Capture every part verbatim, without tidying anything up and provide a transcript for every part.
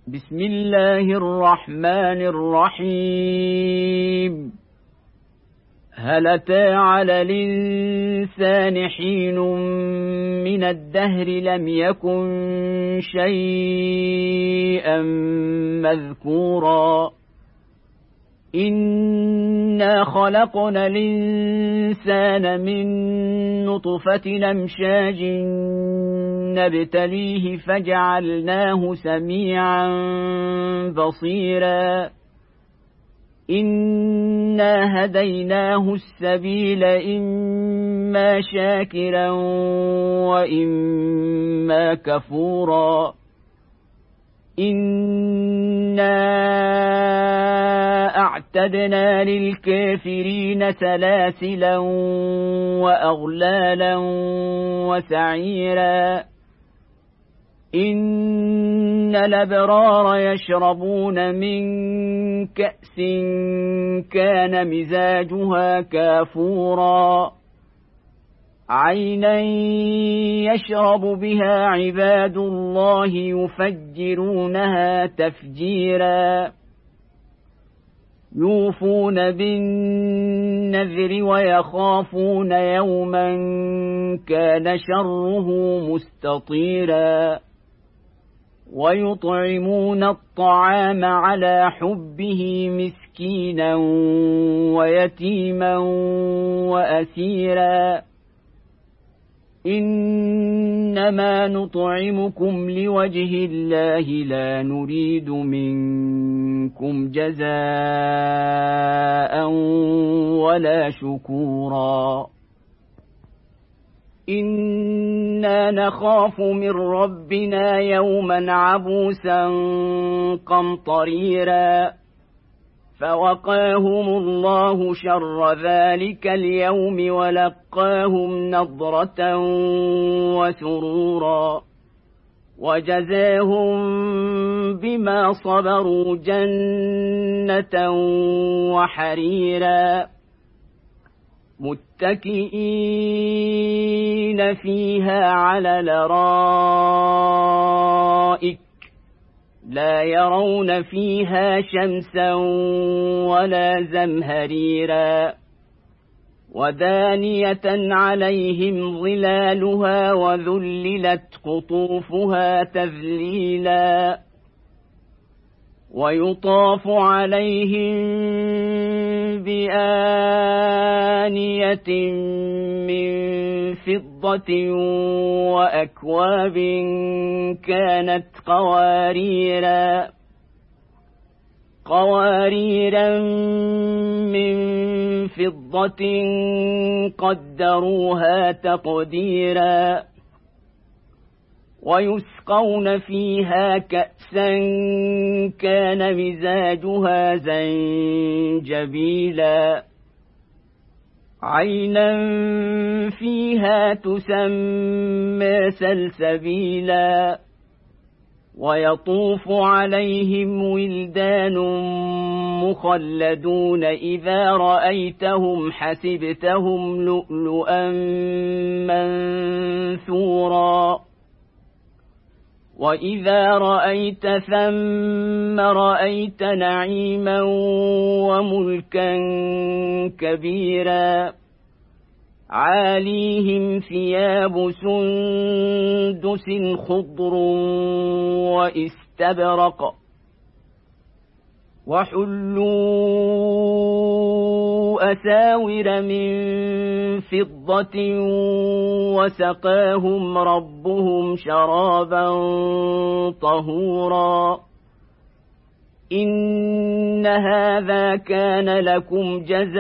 بسم الله الرحمن الرحيم. هل أتى على الإنسان حين من الدهر لم يكن شيئا مذكورا إنا خلقنا الإنسان من نطفة أمشاج نبتليه فجعلناه سميعا بصيرا إنا هديناه السبيل إما شاكرا وإما كفورا إنا أعتدنا للكافرين سلاسلا وأغلالا وسعيرا إن الأبرار يشربون من كأس كان مزاجها كافورا عينا يشرب بها عباد الله يفجرونها تفجيرا يوفون بالنذر ويخافون يوما كان شره مستطيرا ويطعمون الطعام على حبه مسكينا ويتيما وأسيرا إنما نطعمكم لوجه الله لا نريد منكم جزاء ولا شكورا إنا نخاف من ربنا يوما عبوسا قمطريرا فوقاهم الله شر ذلك اليوم ولقاهم نضرة وسرورا وجزاهم بما صبروا جنة وحريرا متكئين فيها على الأرائك لا يرون فيها شمسا ولا زمهريرا ودانية عليهم ظلالها وذللت قطوفها تذليلا ويطاف عليهم بآنية من فضة وأكواب كانت قواريرا قواريرا من فضة قدروها تقديرا ويسقون فيها كأسا كان مزاجها زنجبيلا عينا فيها تسمى سلسبيلا ويطوف عليهم ولدان مخلدون إذا رأيتهم حسبتهم لؤلؤا منثورا وإذا رأيت ثم رأيت نعيما وملكا كبيرا عاليهم ثياب سندس خضر واستبرق وحلوا أساور من فضة وسقاهم ربهم شرابا طهورا إن هذا كان لكم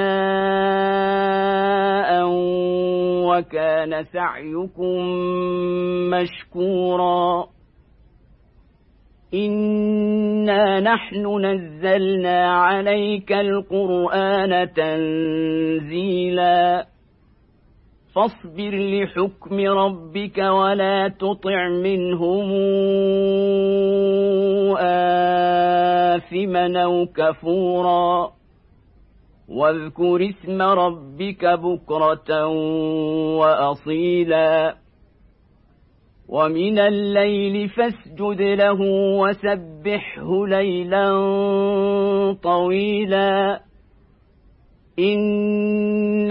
جزاء وكان سعيكم مشكورا إنا نحن نزلنا عليك القرآن تنزيلا فاصبر لحكم ربك ولا تطع منهم آثما أو كفورا واذكر اسم ربك بكرة وأصيلا ومن الليل فاسجد له وسبحه ليلا طويلا إن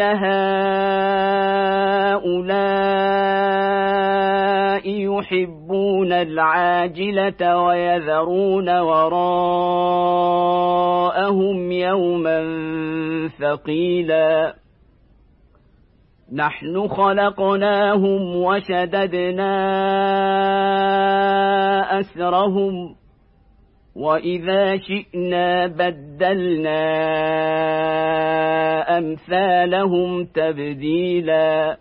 هؤلاء يحبون العاجلة ويذرون وراءهم يوما ثقيلا نحن خلقناهم وشددنا أسرهم وإذا شئنا بدلنا أمثالهم تبديلا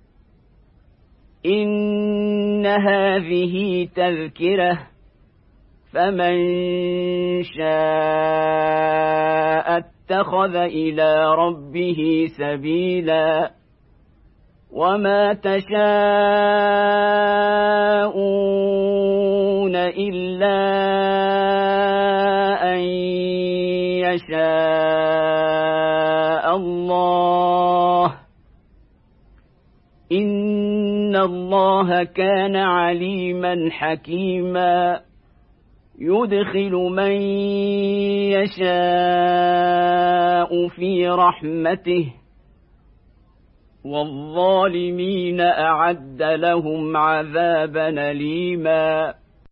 إن هذه تذكرة فمن شاء اتخذ إلى ربه سبيلا وما تشاءون إلا أن يشاء الله إن الله كان عليما حكيما يدخل من يشاء في رحمته والظالمين أعد لهم عذابا أليما